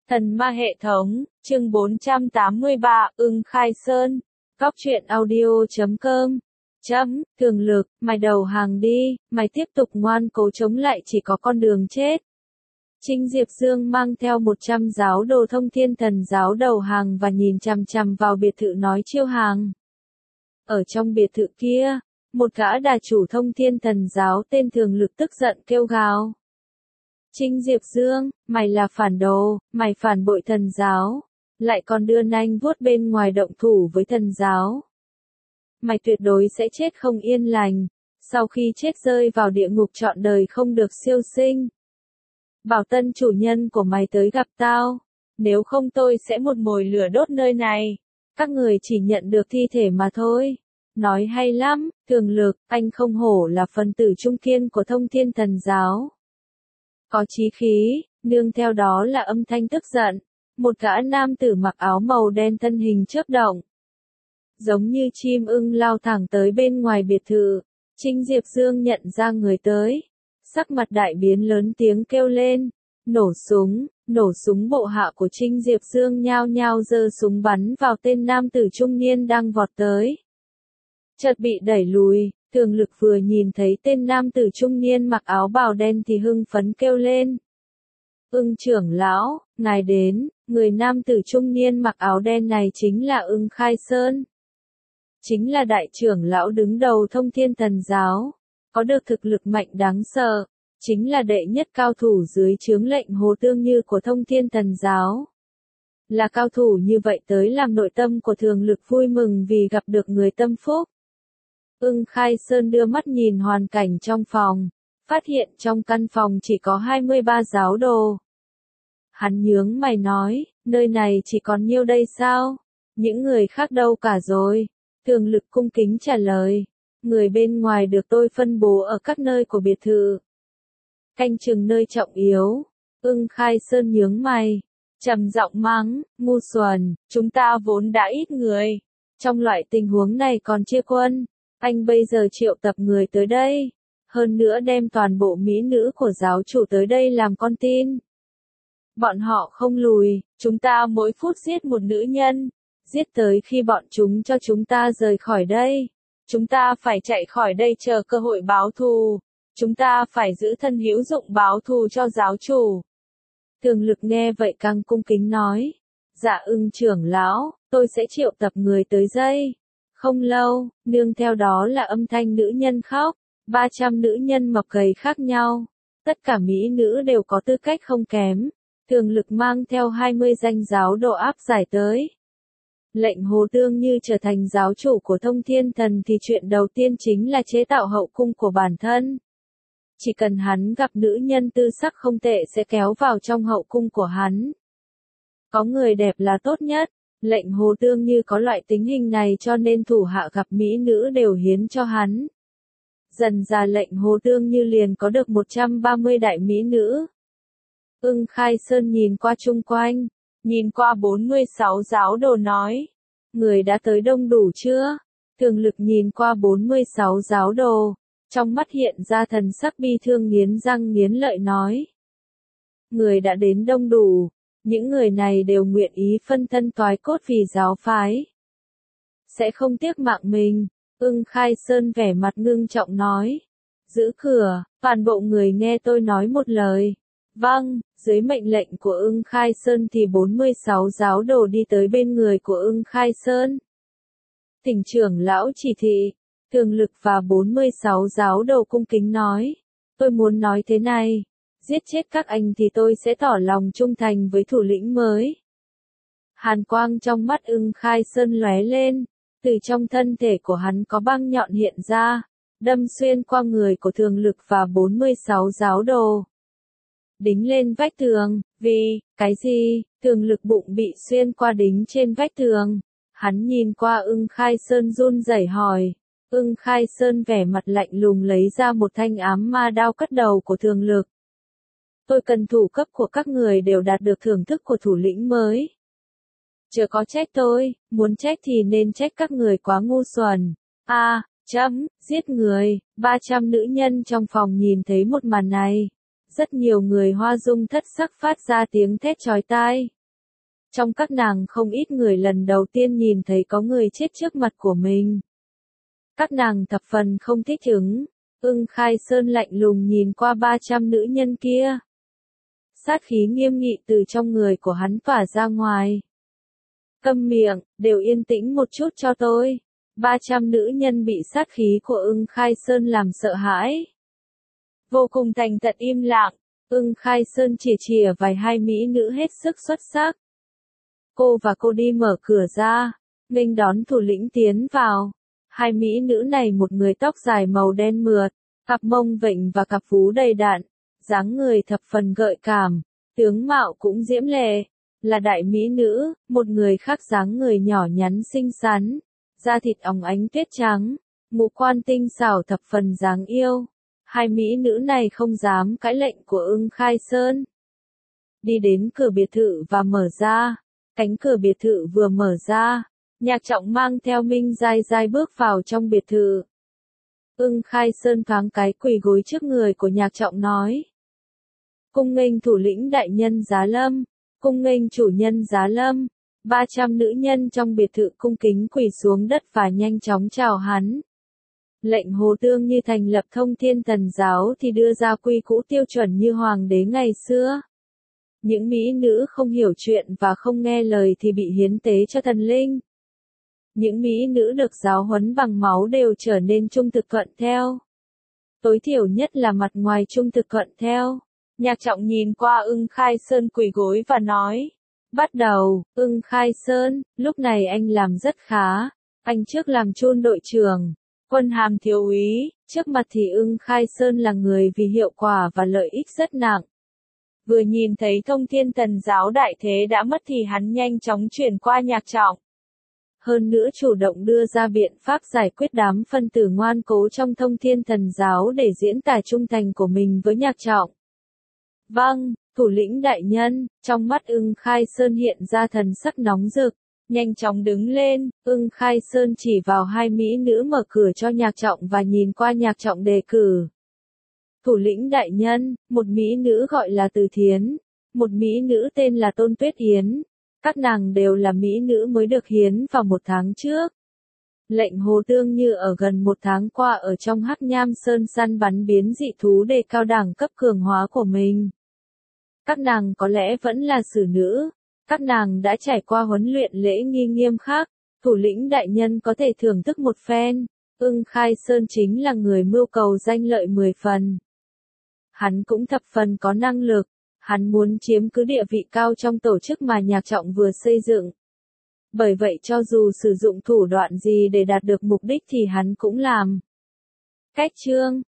Thần ma hệ thống, chương 483, Ưng Khai Sơn. Góc truyện audio.com. Thường Lực, mày đầu hàng đi, mày tiếp tục ngoan cố chống lại chỉ có con đường chết. Trinh Diệp Dương mang theo 100 giáo đồ Thông Thiên Thần giáo đầu hàng và nhìn chằm chằm vào biệt thự nói chiêu hàng. Ở trong biệt thự kia, một gã đà chủ Thông Thiên Thần giáo tên Thường Lực tức giận kêu gào. Trinh Diệp Dương, mày là phản đồ, mày phản bội thần giáo, lại còn đưa nanh vuốt bên ngoài động thủ với thần giáo. Mày tuyệt đối sẽ chết không yên lành, sau khi chết rơi vào địa ngục trọn đời không được siêu sinh. Bảo tân chủ nhân của mày tới gặp tao, nếu không tôi sẽ một mồi lửa đốt nơi này, các người chỉ nhận được thi thể mà thôi. Nói hay lắm, Thường Lực, anh không hổ là phần tử trung kiên của Thông Thiên Thần giáo. Có chí khí, nương theo đó là âm thanh tức giận, một gã nam tử mặc áo màu đen thân hình chớp động. Giống như chim ưng lao thẳng tới bên ngoài biệt thự, Trinh Diệp Dương nhận ra người tới. Sắc mặt đại biến lớn tiếng kêu lên, nổ súng bộ hạ của Trinh Diệp Dương nhao nhao giơ súng bắn vào tên nam tử trung niên đang vọt tới. Chợt bị đẩy lùi, Thường Lực vừa nhìn thấy tên nam tử trung niên mặc áo bào đen thì hưng phấn kêu lên. Ưng trưởng lão, ngài đến, người nam tử trung niên mặc áo đen này chính là Ưng Khai Sơn. Chính là đại trưởng lão đứng đầu Thông Thiên Thần giáo, có được thực lực mạnh đáng sợ, chính là đệ nhất cao thủ dưới trướng lệnh Hồ Tương Như của Thông Thiên Thần giáo. Là cao thủ như vậy tới làm nội tâm của Thường Lực vui mừng vì gặp được người tâm phúc. Ưng Khai Sơn đưa mắt nhìn hoàn cảnh trong phòng, phát hiện trong căn phòng chỉ có 23 giáo đồ. Hắn nhướng mày nói, nơi này chỉ còn nhiêu đây sao? Những người khác đâu cả rồi? Thường Lực cung kính trả lời, người bên ngoài được tôi phân bố ở các nơi của biệt thự. Canh chừng nơi trọng yếu. Ưng Khai Sơn nhướng mày, trầm giọng mắng, ngu xuẩn, chúng ta vốn đã ít người. Trong loại tình huống này còn chia quân. Anh bây giờ triệu tập người tới đây, hơn nữa đem toàn bộ mỹ nữ của giáo chủ tới đây làm con tin. Bọn họ không lùi, chúng ta mỗi phút giết một nữ nhân, giết tới khi bọn chúng cho chúng ta rời khỏi đây. Chúng ta phải chạy khỏi đây chờ cơ hội báo thù, chúng ta phải giữ thân hữu dụng báo thù cho giáo chủ. Thường Lực nghe vậy càng cung kính nói, dạ Ưng trưởng lão, tôi sẽ triệu tập người tới đây. Không lâu, nương theo đó là âm thanh nữ nhân khóc, 300 nữ nhân mập gầy khác nhau. Tất cả mỹ nữ đều có tư cách không kém. Thường Lực mang theo 20 danh giáo đồ áp giải tới. Lệnh Hồ Tương Như trở thành giáo chủ của Thông Thiên Thần thì chuyện đầu tiên chính là chế tạo hậu cung của bản thân. Chỉ cần hắn gặp nữ nhân tư sắc không tệ sẽ kéo vào trong hậu cung của hắn. Có người đẹp là tốt nhất. Lệnh Hồ Tương Như có loại tính hình này cho nên thủ hạ gặp mỹ nữ đều hiến cho hắn. Dần ra lệnh Hồ Tương Như liền có được 130 đại mỹ nữ. Ưng Khai Sơn nhìn qua chung quanh, nhìn qua 46 giáo đồ nói, người đã tới đông đủ chưa? Thường Lực nhìn qua 46 giáo đồ, trong mắt hiện ra thần sắc bi thương nghiến răng nghiến lợi nói. Người đã đến đông đủ. Những người này đều nguyện ý phân thân toái cốt vì giáo phái. Sẽ không tiếc mạng mình. Ưng Khai Sơn vẻ mặt ngưng trọng nói. Giữ cửa, toàn bộ người nghe tôi nói một lời. Vâng, dưới mệnh lệnh của Ưng Khai Sơn thì 46 giáo đồ đi tới bên người của Ưng Khai Sơn. Thỉnh trưởng lão chỉ thị, Thường Lực và 46 giáo đồ cung kính nói. Tôi muốn nói thế này. Giết chết các anh thì tôi sẽ tỏ lòng trung thành với thủ lĩnh mới. Hàn quang trong mắt Ưng Khai Sơn lóe lên, từ trong thân thể của hắn có băng nhọn hiện ra, đâm xuyên qua người của Thường Lực và 46 giáo đồ. Đính lên vách tường, vì, cái gì, Thường Lực bụng bị xuyên qua đính trên vách tường. Hắn nhìn qua Ưng Khai Sơn run rẩy hỏi. Ưng Khai Sơn vẻ mặt lạnh lùng lấy ra một thanh ám ma đao cắt đầu của Thường Lực. Tôi cần thủ cấp của các người đều đạt được thưởng thức của thủ lĩnh mới. Chớ có trách tôi, muốn trách thì nên trách các người quá ngu xuẩn. Giết người, 300 nữ nhân trong phòng nhìn thấy một màn này. Rất nhiều người hoa dung thất sắc phát ra tiếng thét chói tai. Trong các nàng không ít người lần đầu tiên nhìn thấy có người chết trước mặt của mình. Các nàng thập phần không thích ứng. Ưng Khai Sơn lạnh lùng nhìn qua 300 nữ nhân kia. Sát khí nghiêm nghị từ trong người của hắn tỏa ra ngoài. Câm miệng, đều yên tĩnh một chút cho tôi. 300 nữ nhân bị sát khí của Ưng Khai Sơn làm sợ hãi. Vô cùng thành thật im lặng, Ưng Khai Sơn chỉ vài hai mỹ nữ hết sức xuất sắc. Cô và cô đi mở cửa ra, nghênh đón thủ lĩnh tiến vào. Hai mỹ nữ này một người tóc dài màu đen mượt, cặp mông vịnh và cặp vú đầy đặn, dáng người thập phần gợi cảm, tướng mạo cũng diễm lệ, là đại mỹ nữ, một người khác dáng người nhỏ nhắn xinh xắn, da thịt óng ánh tuyết trắng, ngũ quan tinh xảo thập phần dáng yêu. Hai mỹ nữ này không dám cãi lệnh của Ưng Khai Sơn. Đi đến cửa biệt thự và mở ra, cánh cửa biệt thự vừa mở ra, Nhạc Trọng mang theo Minh Giai Giai bước vào trong biệt thự. Ưng Khai Sơn thoáng cái quỳ gối trước người của Nhạc Trọng nói. Cung nghênh thủ lĩnh đại nhân Giá Lâm, cung nghênh chủ nhân Giá Lâm. 300 nữ nhân trong biệt thự cung kính quỳ xuống đất và nhanh chóng chào hắn. Lệnh Hồ Tương như thành lập Thông Thiên Thần Giáo thì đưa ra quy củ tiêu chuẩn như hoàng đế ngày xưa. Những mỹ nữ không hiểu chuyện và không nghe lời thì bị hiến tế cho thần linh. Những mỹ nữ được giáo huấn bằng máu đều trở nên trung thực thuận theo. Tối thiểu nhất là mặt ngoài trung thực thuận theo. Nhạc Trọng nhìn qua Ưng Khai Sơn quỳ gối và nói. Bắt đầu, Ưng Khai Sơn, lúc này anh làm rất khá. Anh trước làm chun đội trưởng, quân hàm thiếu úy, trước mặt thì Ưng Khai Sơn là người vì hiệu quả và lợi ích rất nặng. Vừa nhìn thấy Thông Thiên Thần Giáo đại thế đã mất thì hắn nhanh chóng chuyển qua Nhạc Trọng. Hơn nữa chủ động đưa ra biện pháp giải quyết đám phân tử ngoan cố trong Thông Thiên Thần Giáo để diễn tả trung thành của mình với Nhạc Trọng. Vâng, thủ lĩnh đại nhân, trong mắt Ưng Khai Sơn hiện ra thần sắc nóng rực, nhanh chóng đứng lên, Ưng Khai Sơn chỉ vào hai mỹ nữ mở cửa cho Nhạc Trọng và nhìn qua Nhạc Trọng đề cử. Thủ lĩnh đại nhân, một mỹ nữ gọi là Từ Thiến, một mỹ nữ tên là Tôn Tuyết Yến. Các nàng đều là mỹ nữ mới được hiến vào 1 tháng trước. Lệnh Hồ Tương như ở gần 1 tháng qua ở trong Hắc Nham Sơn săn bắn biến dị thú để cao đẳng cấp cường hóa của mình. Các nàng có lẽ vẫn là xử nữ. Các nàng đã trải qua huấn luyện lễ nghi nghiêm khắc. Thủ lĩnh đại nhân có thể thưởng thức một phen. Ưng Khai Sơn chính là người mưu cầu danh lợi 10 phần. Hắn cũng thập phần có năng lực. Hắn muốn chiếm cứ địa vị cao trong tổ chức mà Nhạc Trọng vừa xây dựng. Bởi vậy cho dù sử dụng thủ đoạn gì để đạt được mục đích thì hắn cũng làm. Cách chương